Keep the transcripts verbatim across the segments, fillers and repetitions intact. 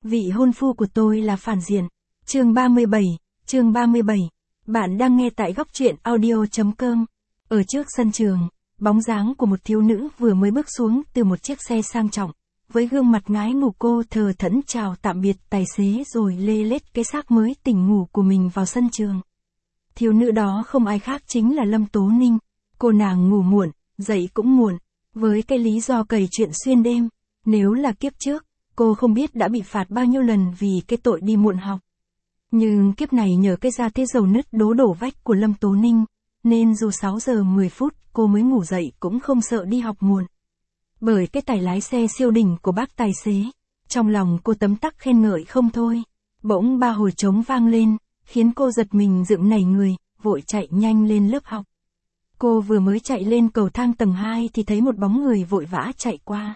Vị hôn phu của tôi là phản diện. Chương ba mươi bảy, chương ba mươi bảy. Bạn đang nghe tại góc truyện audio chấm com. Ở trước sân trường, bóng dáng của một thiếu nữ vừa mới bước xuống từ một chiếc xe sang trọng. Với gương mặt ngái ngủ cô thờ thẫn chào tạm biệt tài xế rồi lê lết cái xác mới tỉnh ngủ của mình vào sân trường. Thiếu nữ đó không ai khác chính là Lâm Tố Ninh. Cô nàng ngủ muộn, dậy cũng muộn, với cái lý do cày chuyện xuyên đêm. Nếu là kiếp trước, cô không biết đã bị phạt bao nhiêu lần vì cái tội đi muộn học. Nhưng kiếp này nhờ cái da thế dầu nứt đố đổ vách của Lâm Tố Ninh, nên dù sáu giờ mười phút cô mới ngủ dậy cũng không sợ đi học muộn. Bởi cái tài lái xe siêu đỉnh của bác tài xế, trong lòng cô tấm tắc khen ngợi không thôi. Bỗng ba hồi trống vang lên, khiến cô giật mình dựng nảy người, vội chạy nhanh lên lớp học. Cô vừa mới chạy lên cầu thang tầng hai thì thấy một bóng người vội vã chạy qua.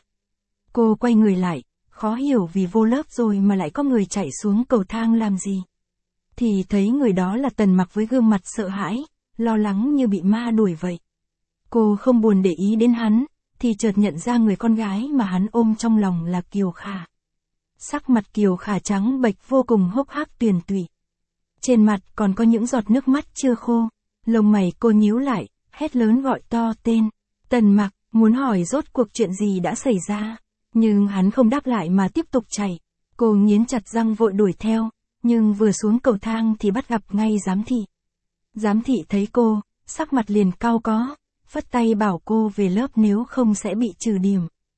Cô quay người lại, khó hiểu vì vô lớp rồi mà lại có người chạy xuống cầu thang làm gì. Thì thấy người đó là Tần Mặc với gương mặt sợ hãi, lo lắng như bị ma đuổi vậy. Cô không buồn để ý đến hắn, thì chợt nhận ra người con gái mà hắn ôm trong lòng là Kiều Khả. Sắc mặt Kiều Khả trắng bệch vô cùng hốc hác tuyền tụy. Trên mặt còn có những giọt nước mắt chưa khô, lông mày cô nhíu lại, hét lớn gọi to tên. Tần Mặc, muốn hỏi rốt cuộc chuyện gì đã xảy ra. Nhưng hắn không đáp lại mà tiếp tục chạy. Cô nghiến chặt răng vội đuổi theo, nhưng vừa xuống cầu thang thì bắt gặp ngay giám thị. Giám thị thấy cô, sắc mặt liền cau có, phất tay bảo cô về lớp nếu không sẽ bị trừ điểm.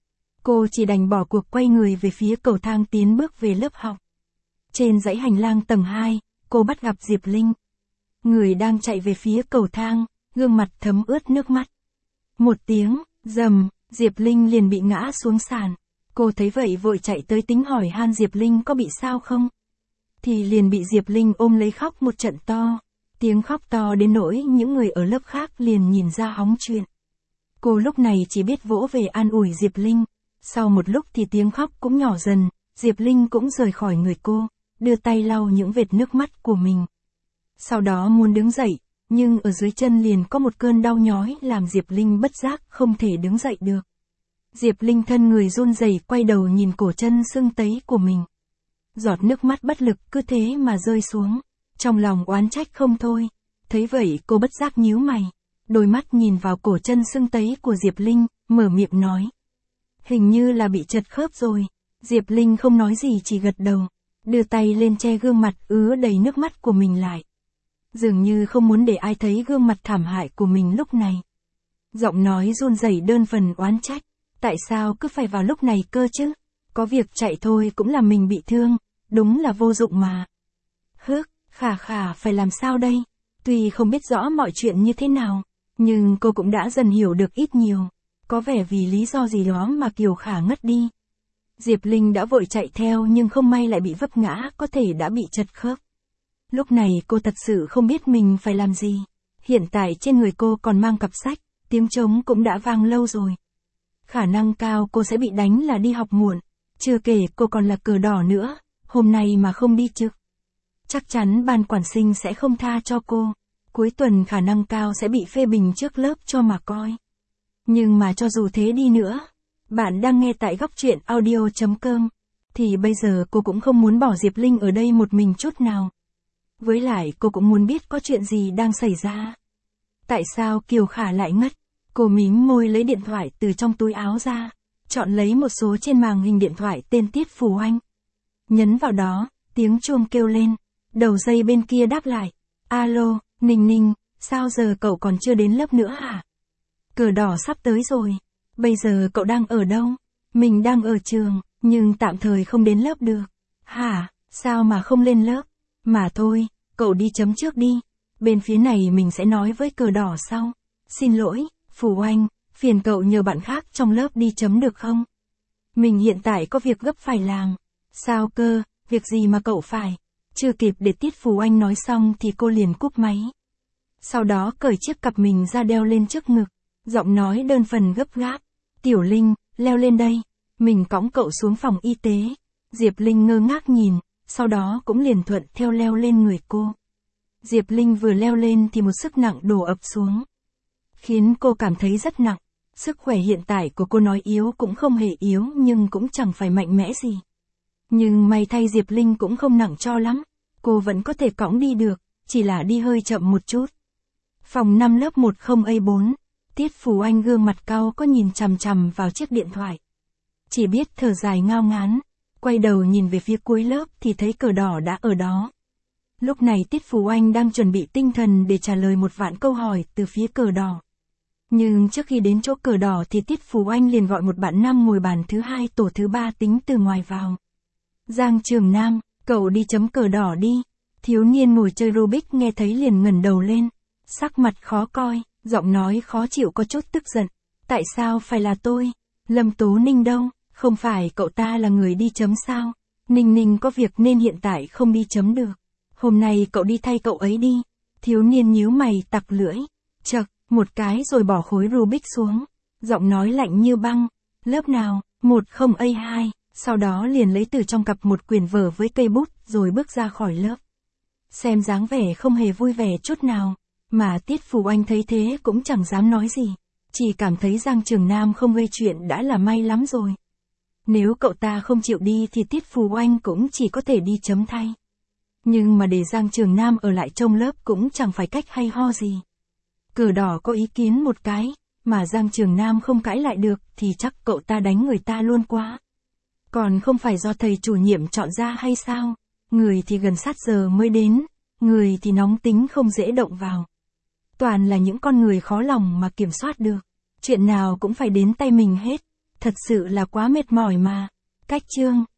Cô chỉ đành bỏ cuộc quay người về phía cầu thang tiến bước về lớp học. Trên dãy hành lang tầng hai, cô bắt gặp Diệp Linh. Người đang chạy về phía cầu thang, gương mặt thấm ướt nước mắt. Một tiếng, rầm, Diệp Linh liền bị ngã xuống sàn. Cô thấy vậy vội chạy tới tính hỏi han Diệp Linh có bị sao không. Thì liền bị Diệp Linh ôm lấy khóc một trận to. Tiếng khóc to đến nỗi những người ở lớp khác liền nhìn ra hóng chuyện. Cô lúc này chỉ biết vỗ về an ủi Diệp Linh. Sau một lúc thì tiếng khóc cũng nhỏ dần, Diệp Linh cũng rời khỏi người cô, đưa tay lau những vệt nước mắt của mình. Sau đó muốn đứng dậy, nhưng ở dưới chân liền có một cơn đau nhói làm Diệp Linh bất giác không thể đứng dậy được. Diệp Linh thân người run rẩy quay đầu nhìn cổ chân sưng tấy của mình. Giọt nước mắt bất lực cứ thế mà rơi xuống, trong lòng oán trách không thôi. Thấy vậy cô bất giác nhíu mày, đôi mắt nhìn vào cổ chân sưng tấy của Diệp Linh, mở miệng nói. Hình như là bị trật khớp rồi. Diệp Linh không nói gì chỉ gật đầu, đưa tay lên che gương mặt ứa đầy nước mắt của mình lại. Dường như không muốn để ai thấy gương mặt thảm hại của mình lúc này. Giọng nói run rẩy đơn phần oán trách. Tại sao cứ phải vào lúc này cơ chứ? Có việc chạy thôi cũng làm mình bị thương, đúng là vô dụng mà. Hước, Khả Khả phải làm sao đây? Tuy không biết rõ mọi chuyện như thế nào, nhưng cô cũng đã dần hiểu được ít nhiều. Có vẻ vì lý do gì đó mà Kiều Khả ngất đi. Diệp Linh đã vội chạy theo nhưng không may lại bị vấp ngã, có thể đã bị trật khớp. Lúc này cô thật sự không biết mình phải làm gì. Hiện tại trên người cô còn mang cặp sách, tiếng trống cũng đã vang lâu rồi. Khả năng cao cô sẽ bị đánh là đi học muộn. Chưa kể cô còn là cờ đỏ nữa, hôm nay mà không đi trực, chắc chắn ban quản sinh sẽ không tha cho cô. Cuối tuần khả năng cao sẽ bị phê bình trước lớp cho mà coi. Nhưng mà cho dù thế đi nữa, bạn đang nghe tại góc truyện audio chấm com, thì bây giờ cô cũng không muốn bỏ Diệp Linh ở đây một mình chút nào. Với lại cô cũng muốn biết có chuyện gì đang xảy ra. Tại sao Kiều Khả lại ngất? Cô mím môi lấy điện thoại từ trong túi áo ra, chọn lấy một số trên màn hình điện thoại tên Tiết Phù Anh. Nhấn vào đó, tiếng chuông kêu lên, đầu dây bên kia đáp lại. Alo, Ninh Ninh, sao giờ cậu còn chưa đến lớp nữa hả? Cờ đỏ sắp tới rồi, bây giờ cậu đang ở đâu? Mình đang ở trường, nhưng tạm thời không đến lớp được. Hả, sao mà không lên lớp? Mà thôi, cậu đi chấm trước đi, bên phía này mình sẽ nói với cờ đỏ sau. Xin lỗi, Phù Anh, phiền cậu nhờ bạn khác trong lớp đi chấm được không? Mình hiện tại có việc gấp phải làm. Sao cơ, việc gì mà cậu phải? Chưa kịp để Tiết Phù Anh nói xong thì cô liền cúp máy. Sau đó cởi chiếc cặp mình ra đeo lên trước ngực, giọng nói đơn phần gấp gáp. Tiểu Linh, leo lên đây, mình cõng cậu xuống phòng y tế. Diệp Linh ngơ ngác nhìn, sau đó cũng liền thuận theo leo lên người cô. Diệp Linh vừa leo lên thì một sức nặng đổ ập xuống, khiến cô cảm thấy rất nặng. Sức khỏe hiện tại của cô nói yếu cũng không hề yếu nhưng cũng chẳng phải mạnh mẽ gì. Nhưng may thay Diệp Linh cũng không nặng cho lắm, cô vẫn có thể cõng đi được, chỉ là đi hơi chậm một chút. Phòng năm lớp một không A bốn, Tiết Phù Anh gương mặt cau có nhìn chằm chằm vào chiếc điện thoại. Chỉ biết thở dài ngao ngán, quay đầu nhìn về phía cuối lớp thì thấy cờ đỏ đã ở đó. Lúc này Tiết Phù Anh đang chuẩn bị tinh thần để trả lời một vạn câu hỏi từ phía cờ đỏ. Nhưng trước khi đến chỗ cờ đỏ thì Tiết Phù Anh liền gọi một bạn nam ngồi bàn thứ hai tổ thứ ba tính từ ngoài vào. Giang Trường Nam, cậu đi chấm cờ đỏ đi. Thiếu niên ngồi chơi Rubik nghe thấy liền ngẩng đầu lên, sắc mặt khó coi, giọng nói khó chịu có chút tức giận. Tại sao phải là tôi? Lâm Tố Ninh đâu? Không phải cậu ta là người đi chấm sao? Ninh Ninh có việc nên hiện tại không đi chấm được. Hôm nay cậu đi thay cậu ấy đi. Thiếu niên nhíu mày tặc lưỡi, chậc, một cái rồi bỏ khối Rubik xuống. Giọng nói lạnh như băng. Lớp nào? một không A hai. Sau đó liền lấy từ trong cặp một quyển vở với cây bút rồi bước ra khỏi lớp. Xem dáng vẻ không hề vui vẻ chút nào, mà Tiết Phù Anh thấy thế cũng chẳng dám nói gì. Chỉ cảm thấy Giang Trường Nam không gây chuyện đã là may lắm rồi. Nếu cậu ta không chịu đi thì Tiết Phù Anh cũng chỉ có thể đi chấm thay. Nhưng mà để Giang Trường Nam ở lại trong lớp cũng chẳng phải cách hay ho gì. Cờ đỏ có ý kiến một cái, mà Giang Trường Nam không cãi lại được thì chắc cậu ta đánh người ta luôn quá. Còn không phải do thầy chủ nhiệm chọn ra hay sao? Người thì gần sát giờ mới đến, người thì nóng tính không dễ động vào. Toàn là những con người khó lòng mà kiểm soát được. Chuyện nào cũng phải đến tay mình hết. Thật sự là quá mệt mỏi mà. Cách chương